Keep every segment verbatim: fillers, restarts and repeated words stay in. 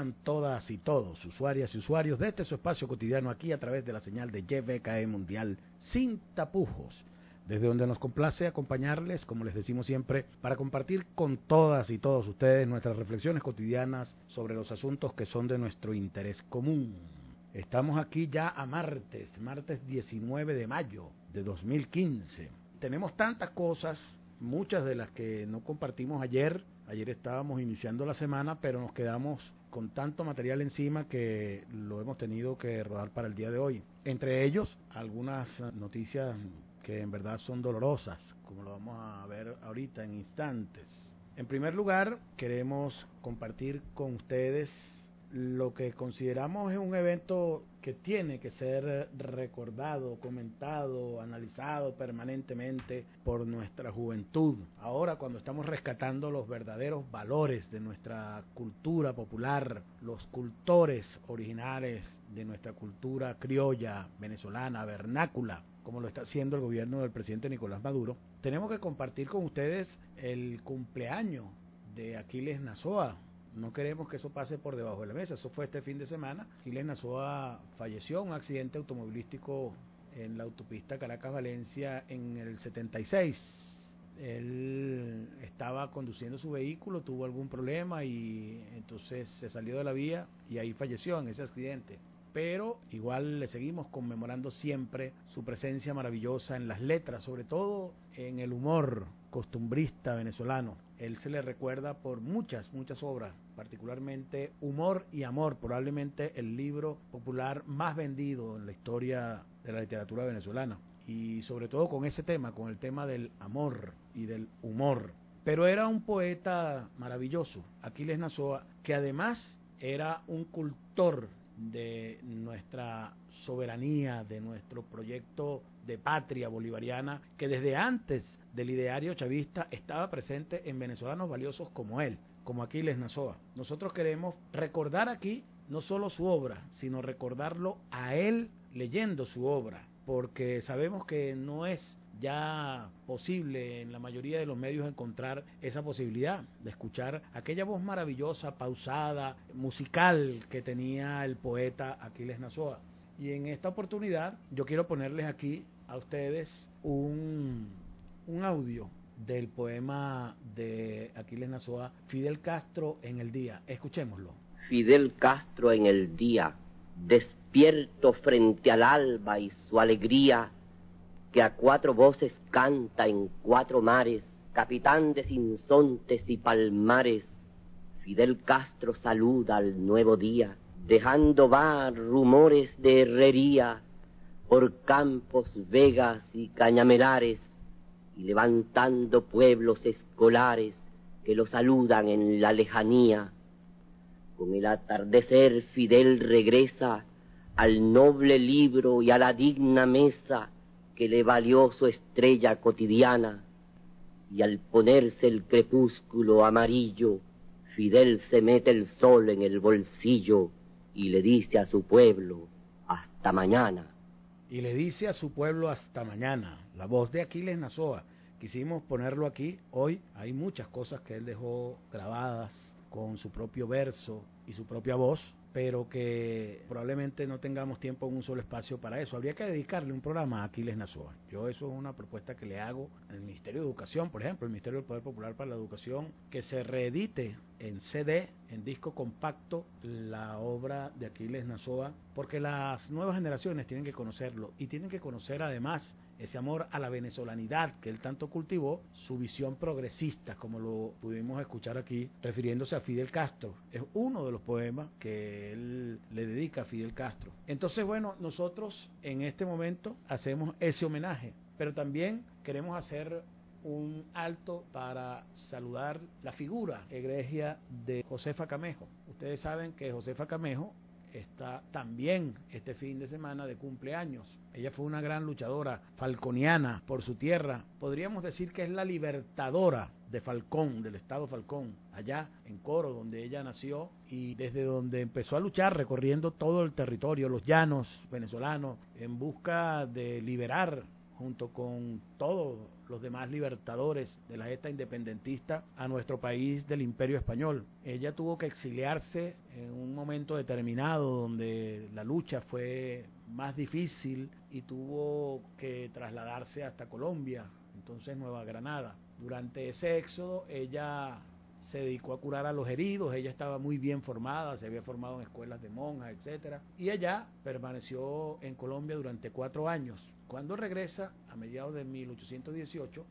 sean todas y todos, usuarias y usuarios de este su espacio cotidiano aquí a través de la señal de Y V K E Mundial sin tapujos, desde donde nos complace acompañarles, como les decimos siempre, para compartir con todas y todos ustedes nuestras reflexiones cotidianas sobre los asuntos que son de nuestro interés común. Estamos aquí ya a martes, martes diecinueve de mayo de dos mil quince. Tenemos tantas cosas, muchas de las que no compartimos ayer. Ayer estábamos iniciando la semana, pero nos quedamos con tanto material encima que lo hemos tenido que rodar para el día de hoy. Entre ellos, algunas noticias que en verdad son dolorosas, como lo vamos a ver ahorita en instantes. En primer lugar, queremos compartir con ustedes lo que consideramos es un evento que tiene que ser recordado, comentado, analizado permanentemente por nuestra juventud. Ahora, cuando estamos rescatando los verdaderos valores de nuestra cultura popular, los cultores originales de nuestra cultura criolla, venezolana, vernácula, como lo está haciendo el gobierno del presidente Nicolás Maduro, tenemos que compartir con ustedes el cumpleaños de Aquiles Nazoa. No queremos que eso pase por debajo de la mesa. Eso fue este fin de semana. Aquiles Nazoa falleció en un accidente automovilístico en la autopista Caracas-Valencia en el setenta y seis. Él estaba conduciendo su vehículo, tuvo algún problema y entonces se salió de la vía y ahí falleció en ese accidente. Pero igual le seguimos conmemorando siempre su presencia maravillosa en las letras, sobre todo en el humor costumbrista venezolano. Él se le recuerda por muchas, muchas obras, particularmente Humor y Amor, probablemente el libro popular más vendido en la historia de la literatura venezolana. Y sobre todo con ese tema, con el tema del amor y del humor. Pero era un poeta maravilloso, Aquiles Nazoa, que además era un cultor de nuestra soberanía, de nuestro proyecto de patria bolivariana, que desde antes del ideario chavista estaba presente en venezolanos valiosos como él, como Aquiles Nazoa. Nosotros queremos recordar aquí no solo su obra, sino recordarlo a él leyendo su obra, porque sabemos que no es ya posible en la mayoría de los medios encontrar esa posibilidad de escuchar aquella voz maravillosa, pausada, musical que tenía el poeta Aquiles Nazoa. Y en esta oportunidad yo quiero ponerles aquí a ustedes un, un audio del poema de Aquiles Nazoa, Fidel Castro en el día. Escuchémoslo. Fidel Castro en el día, despierto frente al alba y su alegría, que a cuatro voces canta en cuatro mares, capitán de sinsontes y palmares. Fidel Castro saluda al nuevo día, dejando va rumores de herrería por campos, vegas y cañamelares, y levantando pueblos escolares que lo saludan en la lejanía. Con el atardecer Fidel regresa al noble libro y a la digna mesa que le valió su estrella cotidiana, y al ponerse el crepúsculo amarillo, Fidel se mete el sol en el bolsillo y le dice a su pueblo, hasta mañana. Y le dice a su pueblo hasta mañana, la voz de Aquiles Nazoa. Quisimos ponerlo aquí hoy, hay muchas cosas que él dejó grabadas con su propio verso y su propia voz, pero que probablemente no tengamos tiempo en un solo espacio para eso. Habría que dedicarle un programa a Aquiles Nazoa. Yo eso es una propuesta que le hago al Ministerio de Educación, por ejemplo, el Ministerio del Poder Popular para la Educación, que se reedite en C D, en disco compacto, la obra de Aquiles Nazoa, porque las nuevas generaciones tienen que conocerlo y tienen que conocer además ese amor a la venezolanidad que él tanto cultivó, su visión progresista, como lo pudimos escuchar aquí, refiriéndose a Fidel Castro. Es uno de los poemas que él le dedica a Fidel Castro. Entonces, bueno, nosotros en este momento hacemos ese homenaje, pero también queremos hacer un alto para saludar la figura egregia de Josefa Camejo. Ustedes saben que Josefa Camejo está también este fin de semana de cumpleaños. Ella fue una gran luchadora falconiana por su tierra. Podríamos decir que es la libertadora de Falcón, del estado Falcón, allá en Coro, donde ella nació y desde donde empezó a luchar recorriendo todo el territorio, los llanos venezolanos, en busca de liberar junto con todos los demás libertadores de la gesta independentista a nuestro país del Imperio Español. Ella tuvo que exiliarse en un momento determinado donde la lucha fue más difícil y tuvo que trasladarse hasta Colombia, entonces Nueva Granada. Durante ese éxodo ella se dedicó a curar a los heridos, ella estaba muy bien formada, se había formado en escuelas de monjas, etcétera, y ella permaneció en Colombia durante cuatro años. Cuando regresa, a mediados de mil ochocientos dieciocho,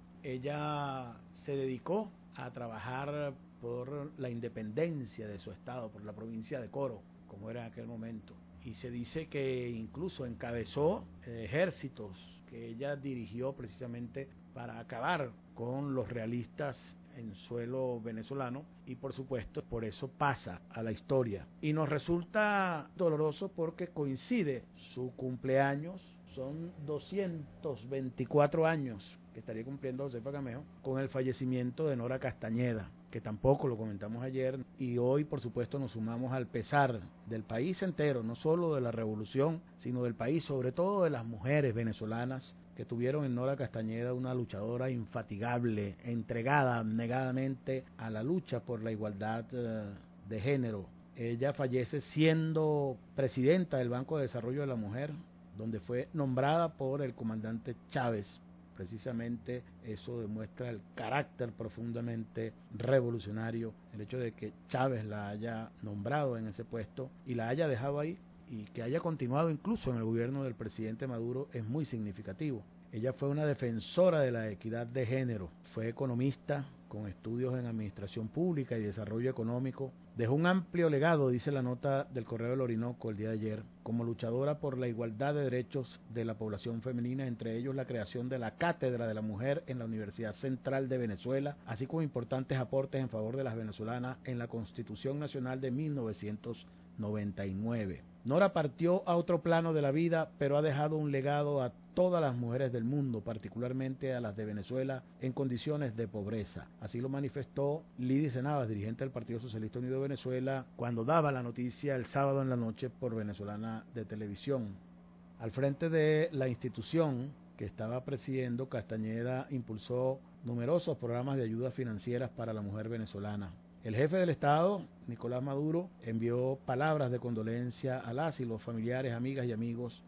ella se dedicó a trabajar por la independencia de su estado, por la provincia de Coro, como era en aquel momento. Y se dice que incluso encabezó ejércitos que ella dirigió precisamente para acabar con los realistas en suelo venezolano, y por supuesto por eso pasa a la historia. Y nos resulta doloroso porque coincide su cumpleaños, son doscientos veinticuatro años que estaría cumpliendo Josefa Camejo, con el fallecimiento de Nora Castañeda, que tampoco lo comentamos ayer, y hoy por supuesto nos sumamos al pesar del país entero, no solo de la revolución, sino del país, sobre todo de las mujeres venezolanas que tuvieron en Nora Castañeda una luchadora infatigable, entregada abnegadamente a la lucha por la igualdad uh, de género. Ella fallece siendo presidenta del Banco de Desarrollo de la Mujer, donde fue nombrada por el comandante Chávez. Precisamente eso demuestra el carácter profundamente revolucionario, el hecho de que Chávez la haya nombrado en ese puesto y la haya dejado ahí, y que haya continuado incluso en el gobierno del presidente Maduro es muy significativo. Ella fue una defensora de la equidad de género, fue economista con estudios en administración pública y desarrollo económico, dejó un amplio legado, dice la nota del Correo del Orinoco el día de ayer, como luchadora por la igualdad de derechos de la población femenina, entre ellos la creación de la Cátedra de la Mujer en la Universidad Central de Venezuela, así como importantes aportes en favor de las venezolanas en la Constitución Nacional de mil novecientos noventa y nueve. Nora partió a otro plano de la vida, pero ha dejado un legado a todas las mujeres del mundo, particularmente a las de Venezuela, en condiciones de pobreza. Así lo manifestó Lídice Navas, dirigente del Partido Socialista Unido de Venezuela, cuando daba la noticia el sábado en la noche por Venezolana de Televisión. Al frente de la institución que estaba presidiendo, Castañeda impulsó numerosos programas de ayuda financieras para la mujer venezolana. El jefe del Estado, Nicolás Maduro, envió palabras de condolencia a las y los familiares, amigas y amigos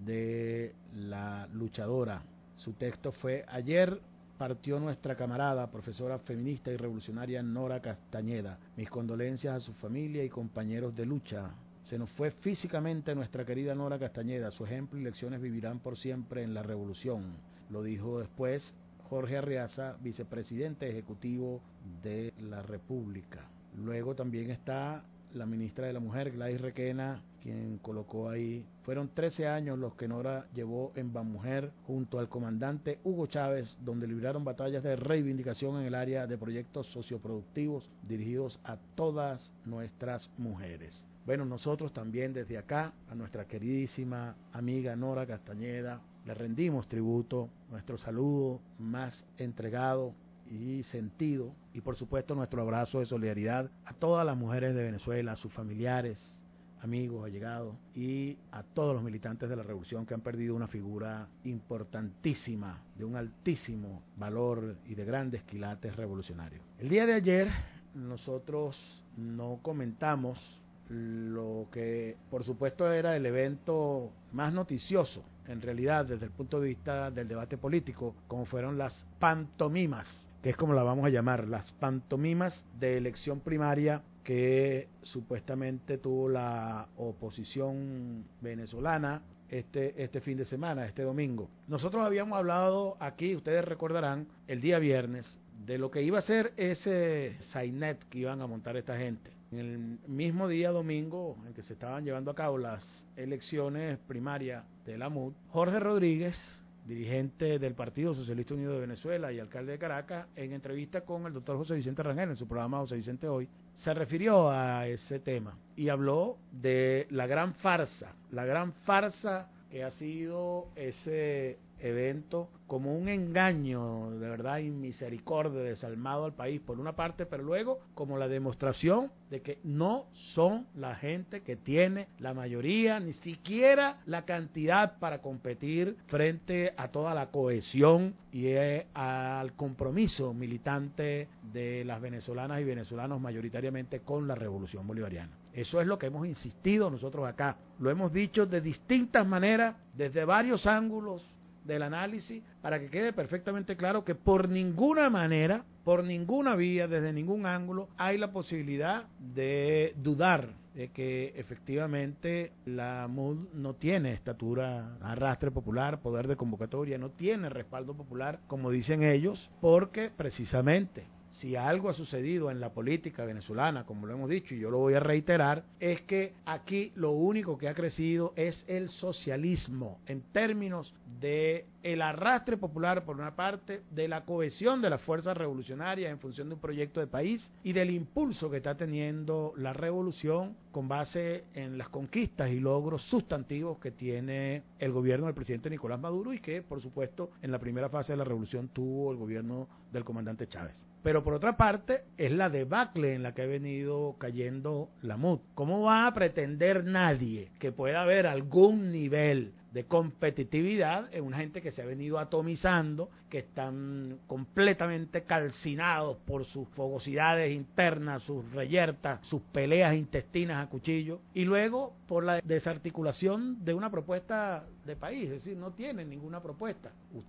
de la luchadora. Su texto fue: ayer partió nuestra camarada, profesora feminista y revolucionaria Nora Castañeda. Mis condolencias a su familia y compañeros de lucha. Se nos fue físicamente nuestra querida Nora Castañeda. Su ejemplo y lecciones vivirán por siempre en la revolución. Lo dijo después Jorge Arriaza, vicepresidente ejecutivo de la República. Luego también está la ministra de la Mujer, Gladys Requena, quien colocó ahí: fueron trece años los que Nora llevó en Banmujer junto al comandante Hugo Chávez, donde libraron batallas de reivindicación en el área de proyectos socioproductivos dirigidos a todas nuestras mujeres. Bueno, nosotros también desde acá, a nuestra queridísima amiga Nora Castañeda, le rendimos tributo, nuestro saludo más entregado y sentido, y por supuesto nuestro abrazo de solidaridad a todas las mujeres de Venezuela, a sus familiares, amigos, allegados, y a todos los militantes de la revolución que han perdido una figura importantísima, de un altísimo valor y de grandes quilates revolucionarios. El día de ayer nosotros no comentamos lo que por supuesto era el evento más noticioso en realidad desde el punto de vista del debate político, como fueron las pantomimas, que es como la vamos a llamar, las pantomimas de elección primaria que supuestamente tuvo la oposición venezolana este, este fin de semana, este domingo. Nosotros habíamos hablado aquí, ustedes recordarán, el día viernes, de lo que iba a ser ese sainet que iban a montar esta gente. En el mismo día domingo en que se estaban llevando a cabo las elecciones primarias de la M U D, Jorge Rodríguez, dirigente del Partido Socialista Unido de Venezuela y alcalde de Caracas, en entrevista con el doctor José Vicente Rangel en su programa José Vicente Hoy, se refirió a ese tema y habló de la gran farsa, la gran farsa que ha sido ese evento como un engaño de verdad y misericordia desalmado al país por una parte, pero luego como la demostración de que no son la gente que tiene la mayoría, ni siquiera la cantidad para competir frente a toda la cohesión y eh, al compromiso militante de las venezolanas y venezolanos mayoritariamente con la revolución bolivariana. Eso es lo que hemos insistido nosotros acá. Lo hemos dicho de distintas maneras, desde varios ángulos del análisis, para que quede perfectamente claro que por ninguna manera, por ninguna vía, desde ningún ángulo, hay la posibilidad de dudar de que efectivamente la M U D no tiene estatura, arrastre popular, poder de convocatoria, no tiene respaldo popular, como dicen ellos, porque precisamente si algo ha sucedido en la política venezolana, como lo hemos dicho y yo lo voy a reiterar, es que aquí lo único que ha crecido es el socialismo en términos de el arrastre popular por una parte, de la cohesión de las fuerzas revolucionarias en función de un proyecto de país y del impulso que está teniendo la revolución con base en las conquistas y logros sustantivos que tiene el gobierno del presidente Nicolás Maduro y que por supuesto en la primera fase de la revolución tuvo el gobierno del comandante Chávez. Pero por otra parte, es la debacle en la que ha venido cayendo la M U D. ¿Cómo va a pretender nadie que pueda haber algún nivel de competitividad en una gente que se ha venido atomizando, que están completamente calcinados por sus fogosidades internas, sus reyertas, sus peleas intestinas a cuchillo, y luego por la desarticulación de una propuesta de país? Es decir, no tienen ninguna propuesta.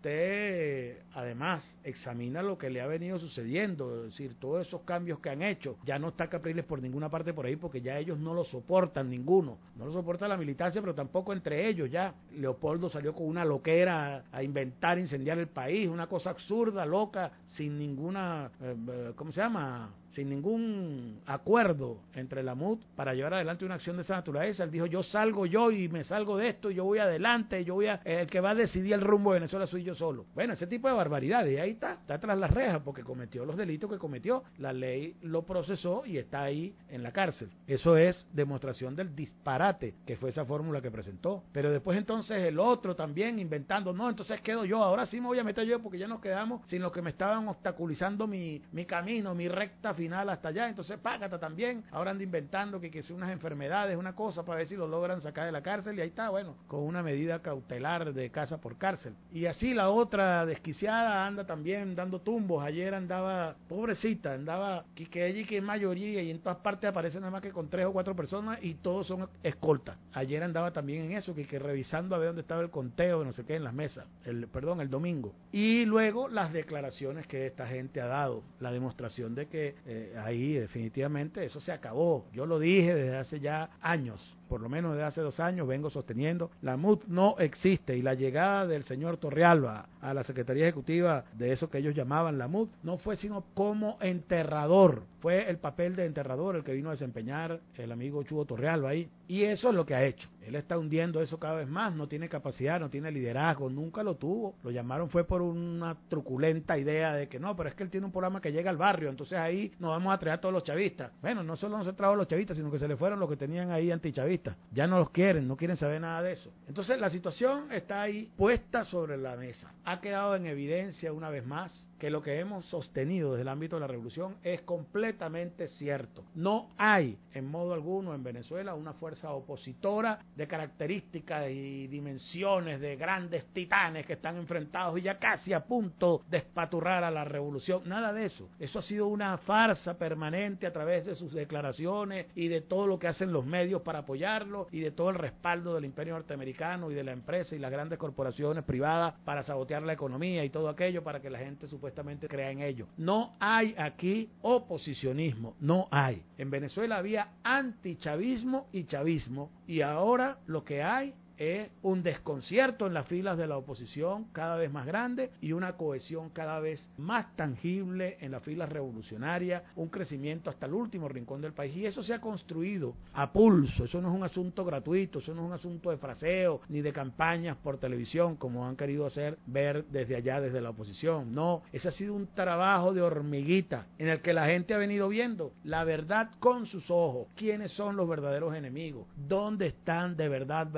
Usted además examina lo que le ha venido sucediendo, es decir, todos esos cambios que han hecho, ya no está Capriles por ninguna parte por ahí porque ya ellos no lo soportan ninguno, no lo soporta la militancia, pero tampoco entre ellos ya. Leopoldo salió con una loquera a, a inventar incendiar el país, una cosa absurda, loca, sin ninguna, eh, ¿cómo se llama?, sin ningún acuerdo entre la M U D para llevar adelante una acción de esa naturaleza. Él dijo, yo salgo yo y me salgo de esto, yo voy adelante, yo voy a, el que va a decidir el rumbo de Venezuela soy yo solo. Bueno, ese tipo de barbaridades, y ahí está, está tras las rejas porque cometió los delitos que cometió, la ley lo procesó y está ahí en la cárcel. Eso es demostración del disparate que fue esa fórmula que presentó. Pero después entonces el otro también inventando, no, entonces quedo yo, ahora sí me voy a meter yo porque ya nos quedamos sin los que me estaban obstaculizando mi, mi camino, mi recta final final hasta allá, entonces págata también, ahora anda inventando que, que son unas enfermedades, una cosa para ver si lo logran sacar de la cárcel y ahí está, bueno, con una medida cautelar de casa por cárcel. Y así la otra desquiciada anda también dando tumbos, ayer andaba, pobrecita, andaba que, que ella y que es mayoría y en todas partes aparece nada más que con tres o cuatro personas y todos son escoltas. Ayer andaba también en eso, que, que revisando a ver dónde estaba el conteo de no sé qué en las mesas, el perdón, el domingo. Y luego las declaraciones que esta gente ha dado, la demostración de que eh, ahí definitivamente eso se acabó. Yo lo dije desde hace ya años, por lo menos desde hace dos años vengo sosteniendo, la M U D no existe y la llegada del señor Torrealba a la Secretaría Ejecutiva de eso que ellos llamaban la M U D no fue sino como enterrador, fue el papel de enterrador el que vino a desempeñar el amigo Chugo Torrealba ahí, y eso es lo que ha hecho. Él está hundiendo eso cada vez más, no tiene capacidad, no tiene liderazgo, nunca lo tuvo. Lo llamaron fue por una truculenta idea de que no, pero es que él tiene un programa que llega al barrio, entonces ahí nos vamos a traer a todos los chavistas. Bueno, no solo no se trajo a los chavistas, sino que se le fueron los que tenían ahí antichavistas. Ya no los quieren, no quieren saber nada de eso. Entonces la situación está ahí puesta sobre la mesa. Ha quedado en evidencia una vez más que lo que hemos sostenido desde el ámbito de la revolución es completamente cierto. No hay en modo alguno en Venezuela una fuerza opositora de características y dimensiones de grandes titanes que están enfrentados y ya casi a punto de espaturrar a la revolución. Nada de eso. Eso ha sido una farsa permanente a través de sus declaraciones y de todo lo que hacen los medios para apoyarlo y de todo el respaldo del imperio norteamericano y de la empresa y las grandes corporaciones privadas para sabotear la economía y todo aquello para que la gente supuestamente crea en ello. No hay aquí oposicionismo, no hay. En Venezuela había antichavismo y chavismo y ahora lo que hay es un desconcierto en las filas de la oposición cada vez más grande y una cohesión cada vez más tangible en las filas revolucionarias, un crecimiento hasta el último rincón del país, y eso se ha construido a pulso. Eso no es un asunto gratuito, eso no es un asunto de fraseo ni de campañas por televisión como han querido hacer ver desde allá, desde la oposición. No, ese ha sido un trabajo de hormiguita en el que la gente ha venido viendo la verdad con sus ojos, quiénes son los verdaderos enemigos, dónde están de verdad, verdad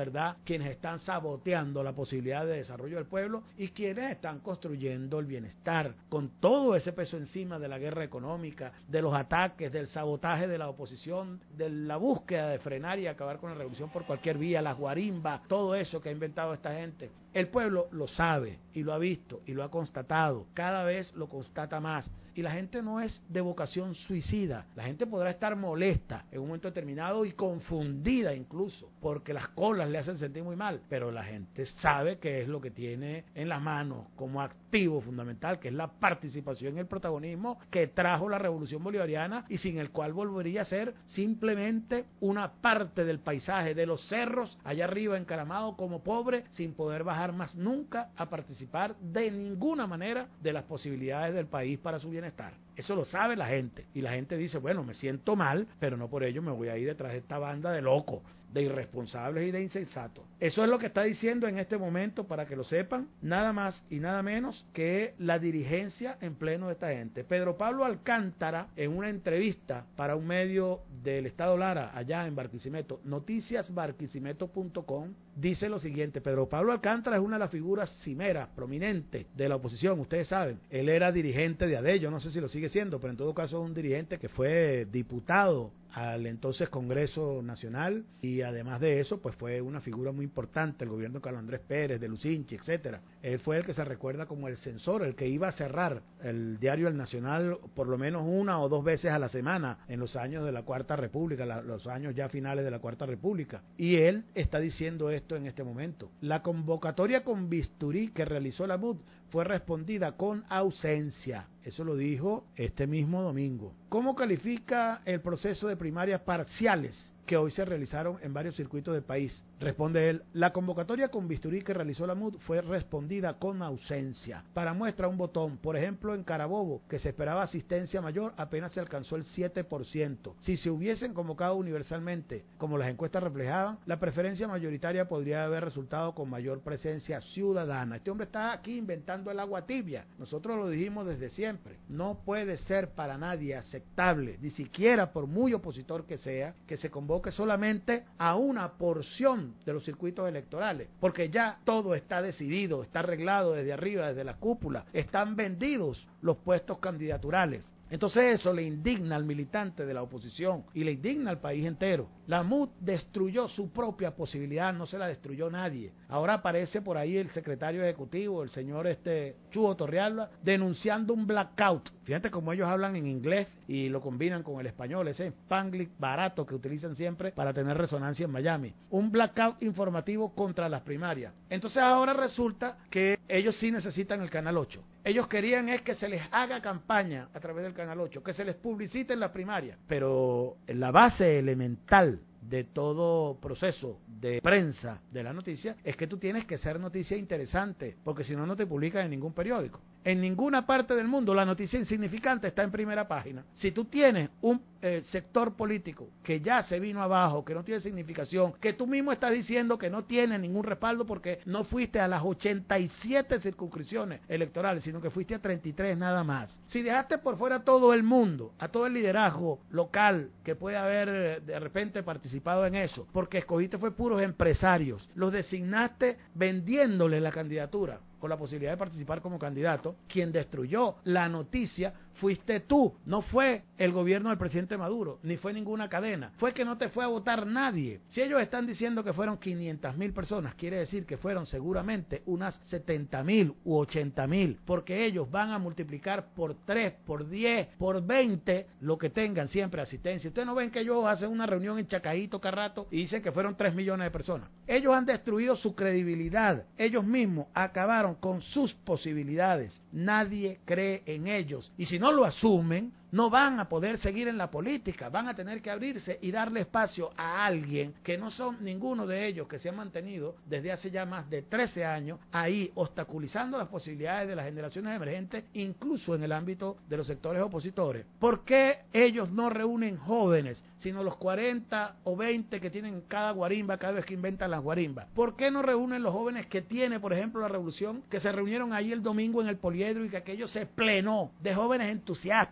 quienes están saboteando la posibilidad de desarrollo del pueblo y quienes están construyendo el bienestar, con todo ese peso encima de la guerra económica, de los ataques, del sabotaje de la oposición, de la búsqueda de frenar y acabar con la revolución por cualquier vía, las guarimbas, todo eso que ha inventado esta gente. El pueblo lo sabe y lo ha visto y lo ha constatado, cada vez lo constata más. Y la gente no es de vocación suicida. La gente podrá estar molesta en un momento determinado y confundida incluso, porque las colas le hacen sentir muy mal, pero la gente sabe que es lo que tiene en las manos como activo fundamental, que es la participación y el protagonismo que trajo la revolución bolivariana y sin el cual volvería a ser simplemente una parte del paisaje de los cerros allá arriba encaramado como pobre, sin poder bajar más nunca a participar de ninguna manera de las posibilidades del país para su bienestar. Eso lo sabe la gente y la gente dice, bueno, me siento mal, pero no por ello me voy a ir detrás de esta banda de locos, de irresponsables y de insensatos. Eso es lo que está diciendo en este momento, para que lo sepan, nada más y nada menos que la dirigencia en pleno de esta gente. Pedro Pablo Alcántara, en una entrevista para un medio del Estado Lara, allá en Barquisimeto, noticias barquisimeto punto com, dice lo siguiente: Pedro Pablo Alcántara es una de las figuras cimeras prominentes de la oposición, ustedes saben, él era dirigente de A D E, yo no sé si lo sigue siendo, pero en todo caso es un dirigente que fue diputado al entonces Congreso Nacional y además de eso pues fue una figura muy importante del gobierno de Carlos Andrés Pérez, de Lucinchi, etcétera. Él fue el que se recuerda como el censor, el que iba a cerrar el diario El Nacional por lo menos una o dos veces a la semana en los años de la Cuarta República, la, los años ya finales de la Cuarta República, y él está diciendo esto en este momento. La convocatoria con bisturí que realizó la M U D fue respondida con ausencia. Eso lo dijo este mismo domingo. ¿Cómo califica el proceso de primarias parciales que hoy se realizaron en varios circuitos del país? Responde él: la convocatoria con bisturí que realizó la M U D fue respondida con ausencia. Para muestra un botón, por ejemplo en Carabobo, que se esperaba asistencia mayor, apenas se alcanzó el siete por ciento. Si se hubiesen convocado universalmente, como las encuestas reflejaban, la preferencia mayoritaria podría haber resultado con mayor presencia ciudadana. Este hombre está aquí inventando el agua tibia. Nosotros lo dijimos desde siempre. No puede ser para nadie aceptable, ni siquiera por muy opositor que sea, que se convoque solamente a una porción de los circuitos electorales, porque ya todo está decidido, está arreglado desde arriba, desde la cúpula, están vendidos los puestos candidaturales. Entonces eso le indigna al militante de la oposición y le indigna al país entero. La M U D destruyó su propia posibilidad, no se la destruyó nadie. Ahora aparece por ahí el secretario ejecutivo, el señor este Chugo Torrealba, denunciando un blackout. Fíjate cómo ellos hablan en inglés y lo combinan con el español, ese spanglish barato que utilizan siempre para tener resonancia en Miami. Un blackout informativo contra las primarias. Entonces ahora resulta que ellos sí necesitan el Canal ocho. Ellos querían es que se les haga campaña a través del Canal ocho, que se les publicite en la primaria, pero la base elemental de todo proceso de prensa de la noticia es que tú tienes que ser noticia interesante, porque si no, no te publican en ningún periódico. En ninguna parte del mundo la noticia insignificante está en primera página. Si tú tienes un eh, sector político que ya se vino abajo, que no tiene significación, que tú mismo estás diciendo que no tiene ningún respaldo porque no fuiste a las ochenta y siete circunscripciones electorales, sino que fuiste a treinta y tres nada más. Si dejaste por fuera a todo el mundo, a todo el liderazgo local que puede haber de repente participado en eso, porque escogiste fue puros empresarios, los designaste vendiéndole la candidatura con la posibilidad de participar como candidato, quien destruyó la noticia fuiste tú, no fue el gobierno del presidente Maduro, ni fue ninguna cadena, fue que no te fue a votar nadie. Si ellos están diciendo que fueron quinientas mil personas, quiere decir que fueron seguramente unas setenta mil u ochenta mil, porque ellos van a multiplicar por tres, por diez, por veinte, lo que tengan siempre asistencia. Ustedes no ven que ellos hacen una reunión en Chacaíto cada rato y dicen que fueron tres millones de personas. Ellos han destruido su credibilidad, ellos mismos acabaron con sus posibilidades, nadie cree en ellos, y si no lo asumen, no van a poder seguir en la política, van a tener que abrirse y darle espacio a alguien que no son ninguno de ellos, que se han mantenido desde hace ya más de trece años ahí obstaculizando las posibilidades de las generaciones emergentes, incluso en el ámbito de los sectores opositores. ¿Por qué ellos no reúnen jóvenes, sino los cuarenta o veinte que tienen cada guarimba cada vez que inventan las guarimbas? ¿Por qué no reúnen los jóvenes que tiene, por ejemplo, la revolución, que se reunieron ahí el domingo en el Poliedro y que aquello se plenó de jóvenes entusiastas, alegres,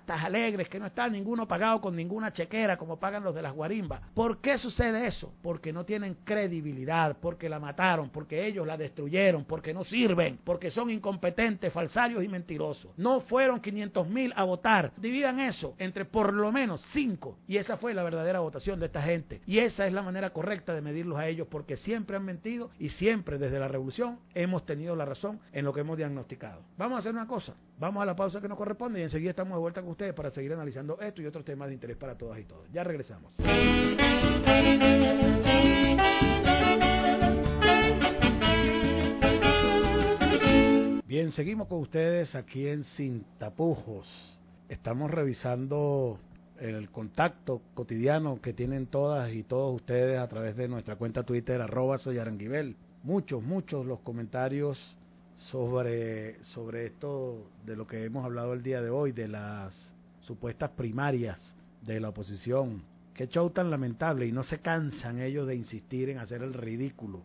alegres, que no está ninguno pagado con ninguna chequera como pagan los de las guarimbas. ¿Por qué sucede eso? Porque no tienen credibilidad, porque la mataron, porque ellos la destruyeron, porque no sirven, porque son incompetentes, falsarios y mentirosos. No fueron quinientos mil a votar. Dividan eso entre por lo menos cinco, y esa fue la verdadera votación de esta gente. Y esa es la manera correcta de medirlos a ellos, porque siempre han mentido y siempre desde la revolución hemos tenido la razón en lo que hemos diagnosticado. Vamos a hacer una cosa, vamos a la pausa que nos corresponde y enseguida estamos de vuelta con ustedes para seguir analizando esto y otros temas de interés para todas y todos. Ya regresamos. Bien, seguimos con ustedes aquí en Sin Tapujos. Estamos revisando el contacto cotidiano que tienen todas y todos ustedes a través de nuestra cuenta Twitter, arroba soy Aranguibel. Muchos, muchos los comentarios sobre, sobre esto de lo que hemos hablado el día de hoy, de las supuestas primarias de la oposición. Qué show tan lamentable, y no se cansan ellos de insistir en hacer el ridículo.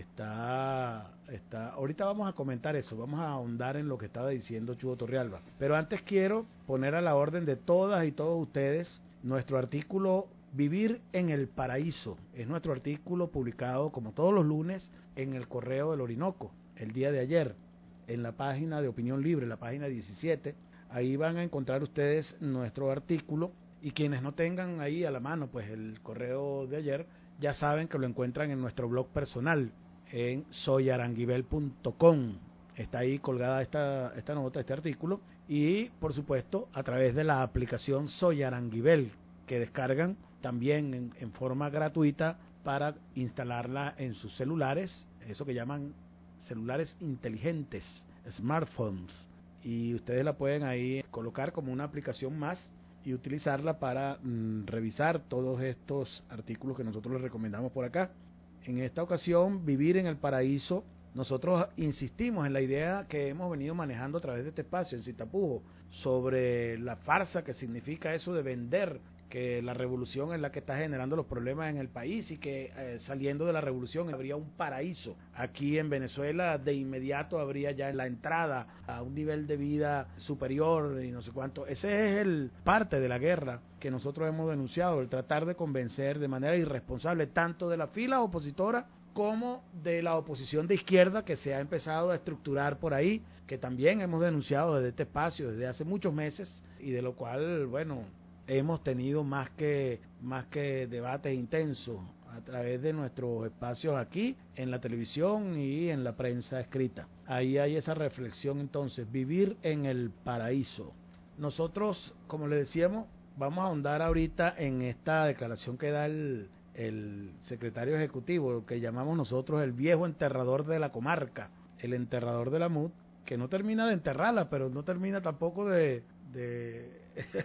Está, está, ahorita vamos a comentar eso, vamos a ahondar en lo que estaba diciendo Chugo Torrealba. Pero antes quiero poner a la orden de todas y todos ustedes nuestro artículo Vivir en el Paraíso. Es nuestro artículo publicado como todos los lunes en el Correo del Orinoco, el día de ayer, en la página de Opinión Libre, la página diecisiete. Ahí van a encontrar ustedes nuestro artículo, y quienes no tengan ahí a la mano pues el correo de ayer, ya saben que lo encuentran en nuestro blog personal, en soy aranguibel punto com. Está ahí colgada esta, esta nota, este artículo, y por supuesto a través de la aplicación Soy Aranguibel, que descargan también en, en forma gratuita para instalarla en sus celulares, eso que llaman celulares inteligentes, smartphones, y ustedes la pueden ahí colocar como una aplicación más y utilizarla para mm, revisar todos estos artículos que nosotros les recomendamos por acá. En esta ocasión, Vivir en el Paraíso, nosotros insistimos en la idea que hemos venido manejando a través de este espacio en Sin Tapujos, sobre la farsa que significa eso de vender que la revolución es la que está generando los problemas en el país, y que eh, saliendo de la revolución habría un paraíso. Aquí en Venezuela de inmediato habría ya la entrada a un nivel de vida superior y no sé cuánto. Ese es el parte de la guerra que nosotros hemos denunciado, el tratar de convencer de manera irresponsable tanto de la fila opositora como de la oposición de izquierda que se ha empezado a estructurar por ahí, que también hemos denunciado desde este espacio desde hace muchos meses, y de lo cual, bueno, hemos tenido más que más que debates intensos a través de nuestros espacios aquí, en la televisión y en la prensa escrita. Ahí hay esa reflexión entonces, vivir en el paraíso. Nosotros, como le decíamos, vamos a ahondar ahorita en esta declaración que da el, el secretario ejecutivo, lo que llamamos nosotros el viejo enterrador de la comarca, el enterrador de la M U D, que no termina de enterrarla, pero no termina tampoco de... de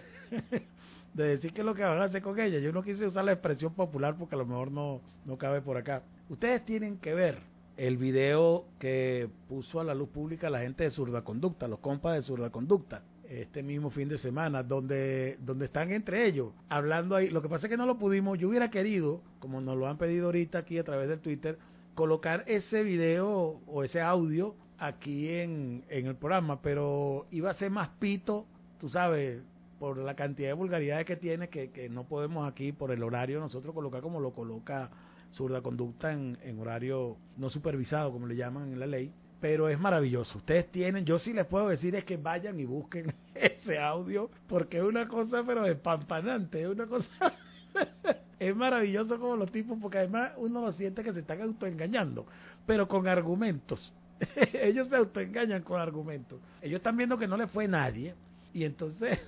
de decir qué es lo que van a hacer con ella. Yo no quise usar la expresión popular porque a lo mejor no, no cabe por acá. Ustedes tienen que ver el video que puso a la luz pública la gente de Zurda Conducta, los compas de Zurda Conducta, este mismo fin de semana, donde, donde están entre ellos, hablando ahí. Lo que pasa es que no lo pudimos, yo hubiera querido, como nos lo han pedido ahorita aquí a través del Twitter, colocar ese video o ese audio aquí en, en el programa, pero iba a ser más pito, tú sabes, por la cantidad de vulgaridades que tiene, que, que no podemos aquí, por el horario, nosotros colocar como lo coloca Zurda Conducta en, en horario no supervisado, como le llaman en la ley, pero es maravilloso. Ustedes tienen, yo sí les puedo decir es que vayan y busquen ese audio, porque es una cosa pero despampanante, es una cosa... es maravilloso como los tipos, porque además uno lo siente que se están autoengañando, pero con argumentos. Ellos se autoengañan con argumentos. Ellos están viendo que no le fue nadie, y entonces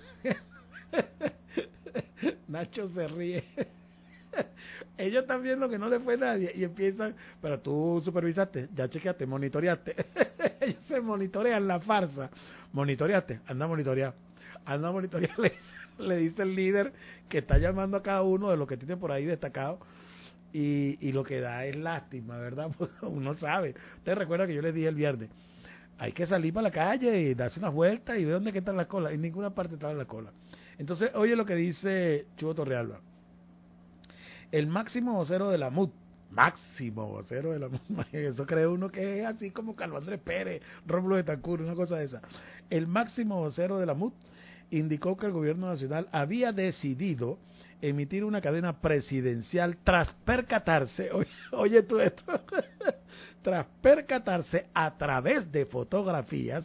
Nacho se ríe. Ellos están viendo que no le fue nadie y empiezan, pero tú supervisaste, ya chequeaste, monitoreaste. Ellos se monitorean la farsa. Monitoreaste, anda a monitorear, anda a monitorear, le, le dice el líder que está llamando a cada uno de los que tiene por ahí destacado. Y, y lo que da es lástima, ¿verdad? Pues uno sabe. Ustedes recuerdan que yo les dije el viernes, hay que salir para la calle y darse unas vueltas y ver dónde está la cola. En ninguna parte está la cola. Entonces, oye lo que dice Chugo Torrealba. El máximo vocero de la M U D, máximo vocero de la M U D, eso cree uno que es así como Carlos Andrés Pérez, Rómulo Betancourt, una cosa de esa. El máximo vocero de la M U D indicó que el gobierno nacional había decidido emitir una cadena presidencial tras percatarse, oye, oye tú esto, tras percatarse a través de fotografías,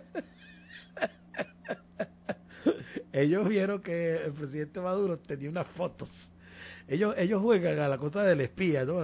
ellos vieron que el presidente Maduro tenía unas fotos, ellos ellos juegan a la cosa del espía, ¿no?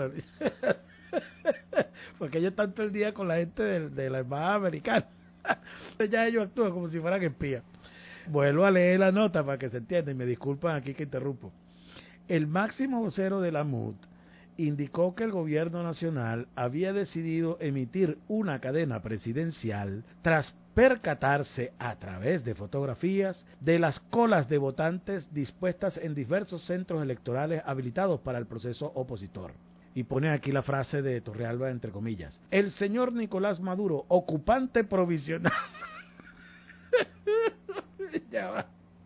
Porque ellos están todo el día con la gente de, de la embajada americana, ya ellos actúan como si fueran espías. Vuelvo a leer la nota para que se entienda y me disculpan aquí que interrumpo. El máximo vocero de la M U D indicó que el gobierno nacional había decidido emitir una cadena presidencial tras percatarse a través de fotografías de las colas de votantes dispuestas en diversos centros electorales habilitados para el proceso opositor. Y pone aquí la frase de Torrealba entre comillas. El señor Nicolás Maduro, ocupante provisional. Ya va.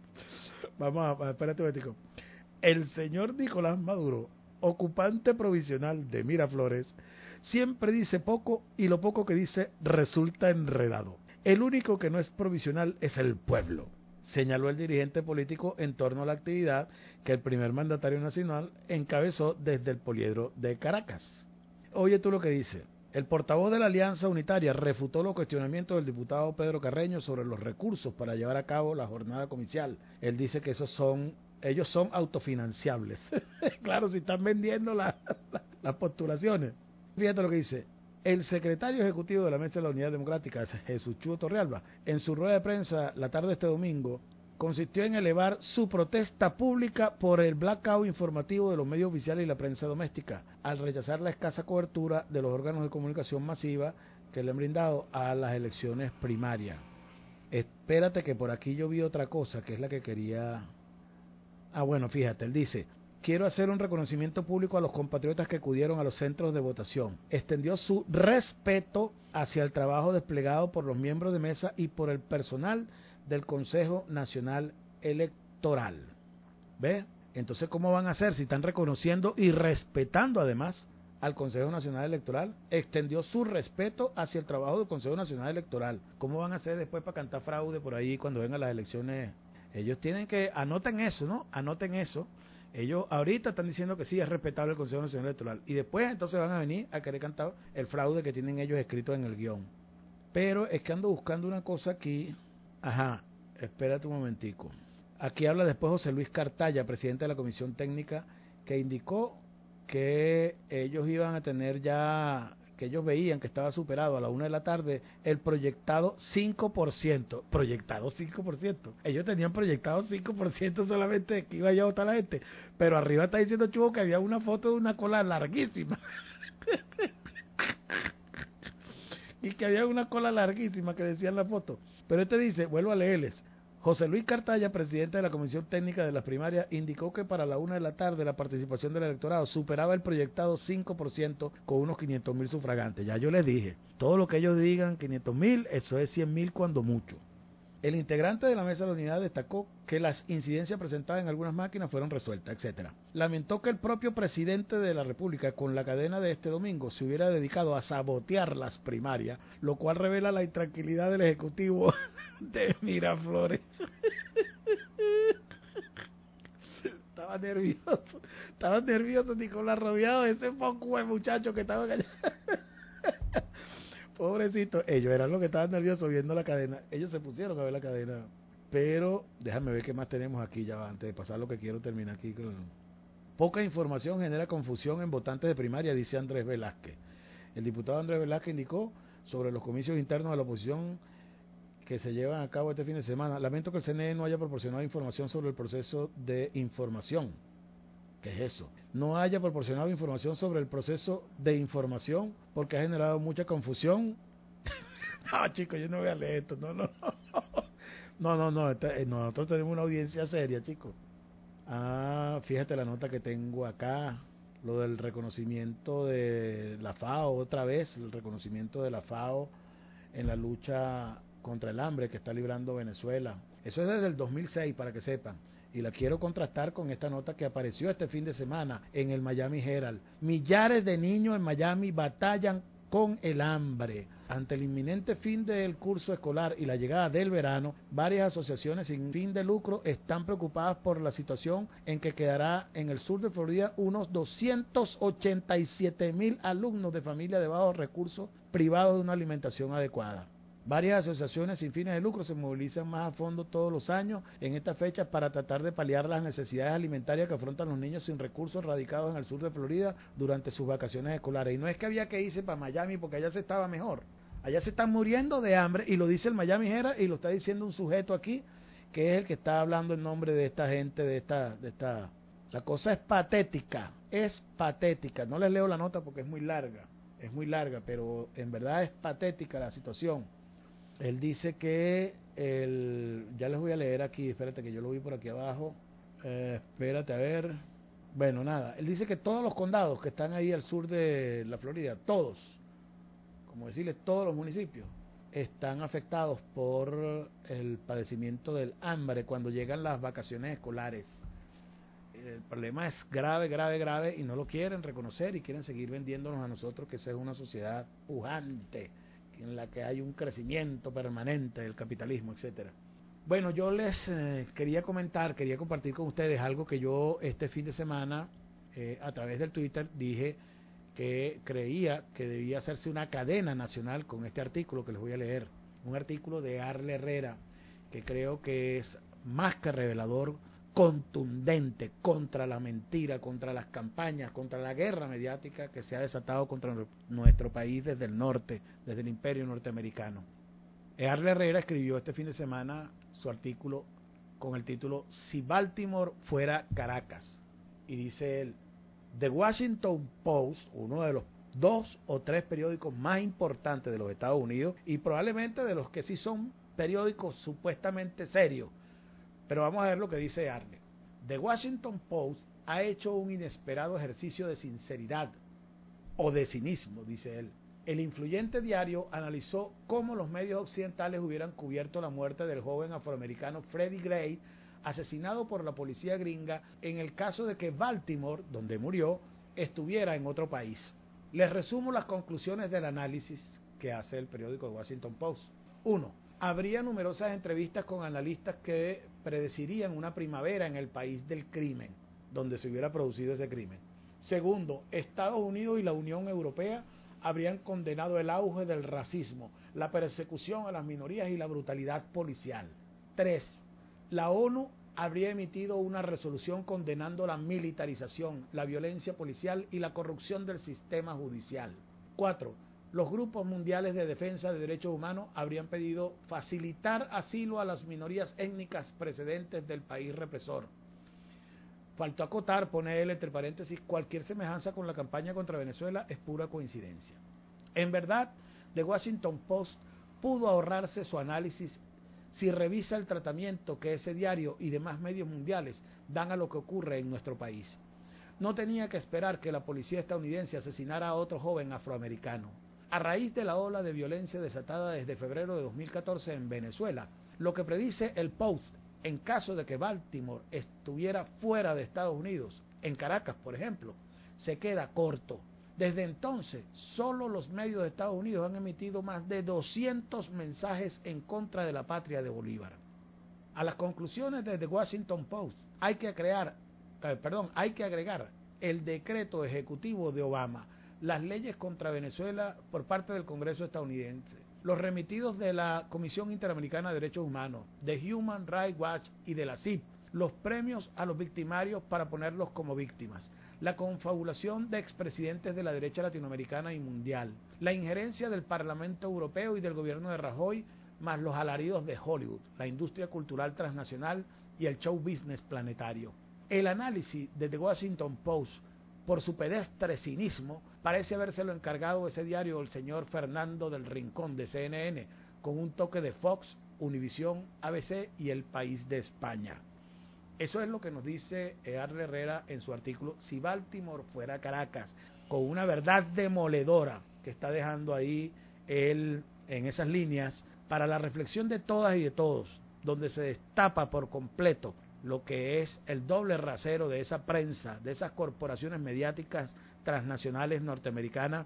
Vamos a, espérate un momentico. El señor Nicolás Maduro, ocupante provisional de Miraflores, siempre dice poco y lo poco que dice resulta enredado. El único que no es provisional es el pueblo, señaló el dirigente político en torno a la actividad que el primer mandatario nacional encabezó desde el Poliedro de Caracas. Oye tú lo que dice. El portavoz de la Alianza Unitaria refutó los cuestionamientos del diputado Pedro Carreño sobre los recursos para llevar a cabo la jornada comicial. Él dice que esos son, ellos son autofinanciables. Claro, si están vendiendo la, la, las postulaciones. Fíjate lo que dice. El secretario ejecutivo de la Mesa de la Unidad Democrática, Jesús Chúo Torrealba, en su rueda de prensa la tarde de este domingo, consistió en elevar su protesta pública por el blackout informativo de los medios oficiales y la prensa doméstica, al rechazar la escasa cobertura de los órganos de comunicación masiva que le han brindado a las elecciones primarias. Espérate que por aquí yo vi otra cosa, que es la que quería... Ah, bueno, fíjate, él dice... Quiero hacer un reconocimiento público a los compatriotas que acudieron a los centros de votación. Extendió su respeto hacia el trabajo desplegado por los miembros de mesa y por el personal del Consejo Nacional Electoral. ¿Ve? Entonces, ¿cómo van a hacer si están reconociendo y respetando además al Consejo Nacional Electoral? Extendió su respeto hacia el trabajo del Consejo Nacional Electoral. ¿Cómo van a hacer después para cantar fraude por ahí cuando vengan las elecciones? Ellos tienen que, anoten eso, ¿no? Anoten eso. Ellos ahorita están diciendo que sí es respetable el Consejo Nacional Electoral y después entonces van a venir a querer cantar el fraude que tienen ellos escrito en el guión. Pero es que ando buscando una cosa aquí. Ajá, espérate un momentico. Aquí habla después José Luis Cartaya, presidente de la Comisión Técnica, que indicó que ellos iban a tener ya, que ellos veían que estaba superado a la una de la tarde el proyectado cinco por ciento. Proyectado cinco por ciento. Ellos tenían proyectado cinco por ciento solamente que iba a votar la gente. Pero arriba está diciendo Chubo que había una foto de una cola larguísima. Y que había una cola larguísima que decía en la foto. Pero este dice, vuelvo a leerles. José Luis Cartaya, presidente de la Comisión Técnica de las Primarias, indicó que para la una de la tarde la participación del electorado superaba el proyectado cinco por ciento con unos quinientos mil sufragantes. Ya yo les dije, todo lo que ellos digan, quinientos mil, eso es cien mil cuando mucho. El integrante de la Mesa de la Unidad destacó que las incidencias presentadas en algunas máquinas fueron resueltas, etcétera. Lamentó que el propio presidente de la República, con la cadena de este domingo, se hubiera dedicado a sabotear las primarias, lo cual revela la intranquilidad del Ejecutivo de Miraflores. Estaba nervioso, estaba nervioso Nicolás, rodeado de ese poco de muchachos que estaban allá. Pobrecito, ellos eran los que estaban nerviosos viendo la cadena. Ellos se pusieron a ver la cadena. Pero déjame ver qué más tenemos aquí ya va, antes de pasar lo que quiero terminar aquí con... Poca información genera confusión en votantes de primaria, dice Andrés Velázquez. El diputado Andrés Velázquez indicó sobre los comicios internos de la oposición que se llevan a cabo este fin de semana. Lamento que el C N E no haya proporcionado información sobre el proceso de información. ¿Qué es eso? No haya proporcionado información sobre el proceso de información porque ha generado mucha confusión. No, chicos, yo no voy a leer esto. No, no, no. No, no, no. Esta, eh, nosotros tenemos una audiencia seria, chicos. Ah, fíjate la nota que tengo acá. Lo del reconocimiento de la FAO, otra vez, el reconocimiento de la FAO en la lucha contra el hambre que está librando Venezuela. Eso es desde el dos mil seis, para que sepan. Y la quiero contrastar con esta nota que apareció este fin de semana en el Miami Herald. Millares de niños en Miami batallan con el hambre. Ante el inminente fin del curso escolar y la llegada del verano, varias asociaciones sin fin de lucro están preocupadas por la situación en que quedará en el sur de Florida unos doscientos ochenta y siete mil alumnos de familias de bajos recursos privados de una alimentación adecuada. Varias asociaciones sin fines de lucro se movilizan más a fondo todos los años en estas fechas para tratar de paliar las necesidades alimentarias que afrontan los niños sin recursos radicados en el sur de Florida durante sus vacaciones escolares. Y no es que había que irse para Miami porque allá se estaba mejor. Allá se están muriendo de hambre y lo dice el Miami Herald y lo está diciendo un sujeto aquí que es el que está hablando en nombre de esta gente, de esta, de esta... La cosa es patética, es patética. No les leo la nota porque es muy larga, es muy larga, pero en verdad es patética la situación. Él dice que, el, ya les voy a leer aquí, espérate que yo lo vi por aquí abajo, eh, espérate a ver, bueno nada, él dice que todos los condados que están ahí al sur de la Florida, todos, como decirles todos los municipios, están afectados por el padecimiento del hambre cuando llegan las vacaciones escolares. El problema es grave, grave, grave y no lo quieren reconocer y quieren seguir vendiéndonos a nosotros que esa es una sociedad pujante, en la que hay un crecimiento permanente del capitalismo, etcétera. Bueno, yo les eh, quería comentar, quería compartir con ustedes algo que yo este fin de semana eh, a través del Twitter dije que creía que debía hacerse una cadena nacional con este artículo que les voy a leer, un artículo de Arle Herrera que creo que es más que revelador, contundente contra la mentira, contra las campañas, contra la guerra mediática que se ha desatado contra nuestro país desde el norte, desde el imperio norteamericano. Arle Herrera escribió este fin de semana su artículo con el título Si Baltimore fuera Caracas, y dice él: The Washington Post, uno de los dos o tres periódicos más importantes de los Estados Unidos y probablemente de los que sí son periódicos supuestamente serios, pero vamos a ver lo que dice Arle. The Washington Post ha hecho un inesperado ejercicio de sinceridad o de cinismo, dice él. El influyente diario analizó cómo los medios occidentales hubieran cubierto la muerte del joven afroamericano Freddie Gray, asesinado por la policía gringa, en el caso de que Baltimore, donde murió, estuviera en otro país. Les resumo las conclusiones del análisis que hace el periódico The Washington Post. uno. Habría numerosas entrevistas con analistas que predecirían una primavera en el país del crimen, donde se hubiera producido ese crimen. Segundo, Estados Unidos y la Unión Europea habrían condenado el auge del racismo, la persecución a las minorías y la brutalidad policial. Tres, la ONU habría emitido una resolución condenando la militarización, la violencia policial y la corrupción del sistema judicial. Cuatro, los grupos mundiales de defensa de derechos humanos habrían pedido facilitar asilo a las minorías étnicas precedentes del país represor. Faltó acotar, pone él entre paréntesis, cualquier semejanza con la campaña contra Venezuela es pura coincidencia. En verdad, The Washington Post pudo ahorrarse su análisis si revisa el tratamiento que ese diario y demás medios mundiales dan a lo que ocurre en nuestro país. No tenía que esperar que la policía estadounidense asesinara a otro joven afroamericano. A raíz de la ola de violencia desatada desde febrero de dos mil catorce en Venezuela, lo que predice el Post en caso de que Baltimore estuviera fuera de Estados Unidos, en Caracas por ejemplo, se queda corto. Desde entonces, solo los medios de Estados Unidos han emitido más de doscientos mensajes en contra de la patria de Bolívar. A las conclusiones de The Washington Post hay que crear, eh, perdón, hay que agregar el decreto ejecutivo de Obama, las leyes contra Venezuela por parte del Congreso estadounidense, los remitidos de la Comisión Interamericana de Derechos Humanos, de Human Rights Watch y de la C I P, los premios a los victimarios para ponerlos como víctimas, la confabulación de expresidentes de la derecha latinoamericana y mundial, la injerencia del Parlamento Europeo y del gobierno de Rajoy, más los alaridos de Hollywood, la industria cultural transnacional y el show business planetario. El análisis de The Washington Post, por su pedestre cinismo, parece habérselo encargado ese diario el señor Fernando del Rincón de C N N, con un toque de Fox, Univisión, A B C y El País de España. Eso es lo que nos dice Arle Herrera en su artículo Si Baltimore fuera Caracas, con una verdad demoledora que está dejando ahí él en esas líneas para la reflexión de todas y de todos, donde se destapa por completo lo que es el doble rasero de esa prensa, de esas corporaciones mediáticas transnacionales norteamericanas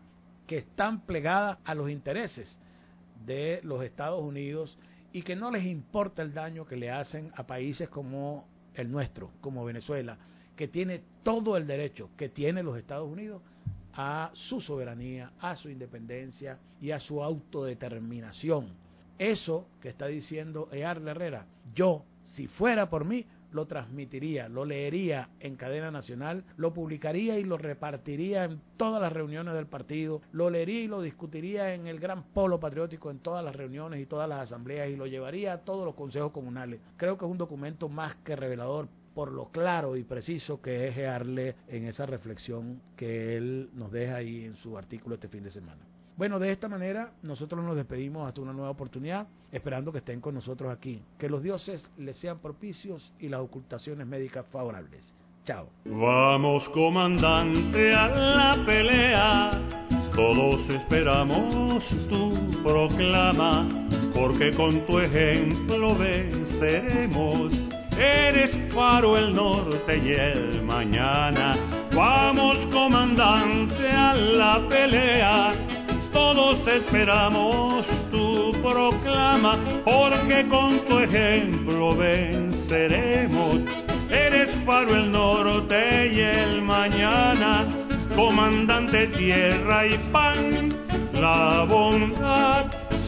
que están plegadas a los intereses de los Estados Unidos y que no les importa el daño que le hacen a países como el nuestro, como Venezuela, que tiene todo el derecho que tiene los Estados Unidos a su soberanía, a su independencia y a su autodeterminación. Eso que está diciendo Eyarle Herrera, yo, si fuera por mí, lo transmitiría, lo leería en cadena nacional, lo publicaría y lo repartiría en todas las reuniones del partido, lo leería y lo discutiría en el gran polo patriótico en todas las reuniones y todas las asambleas y lo llevaría a todos los consejos comunales. Creo que es un documento más que revelador por lo claro y preciso que es Eyarle en esa reflexión que él nos deja ahí en su artículo este fin de semana. Bueno, de esta manera nosotros nos despedimos hasta una nueva oportunidad, esperando que estén con nosotros aquí. Que los dioses les sean propicios y las ocultaciones médicas favorables. Chao. Vamos, comandante, a la pelea. Todos esperamos tu proclama, porque con tu ejemplo venceremos. Eres faro el norte y el mañana. Vamos, comandante, a la pelea. Todos esperamos tu proclama, porque con tu ejemplo venceremos. Eres faro el norte y el mañana, comandante tierra y pan, la bondad,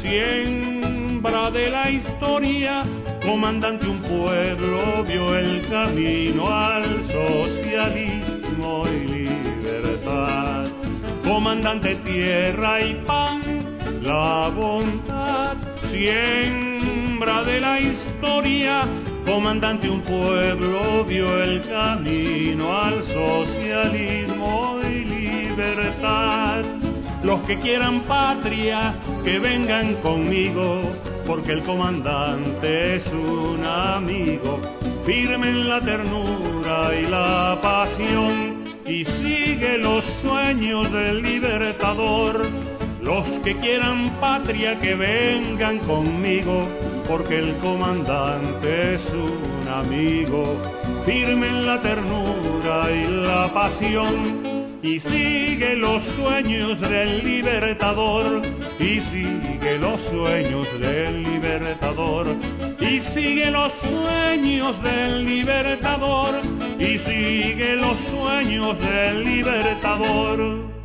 siembra de la historia, comandante un pueblo vio el camino al socialismo y libertad. Comandante tierra y pan, la bondad, siembra de la historia, comandante un pueblo vio el camino al socialismo y libertad. Los que quieran patria, que vengan conmigo, porque el comandante es un amigo, firme en la ternura y la pasión, y sigue los sueños del libertador. Los que quieran patria, que vengan conmigo, porque el comandante es un amigo, firme en la ternura y la pasión, y sigue los sueños del libertador, y sigue los sueños del libertador, y sigue los sueños del libertador, y sigue los sueños del libertador.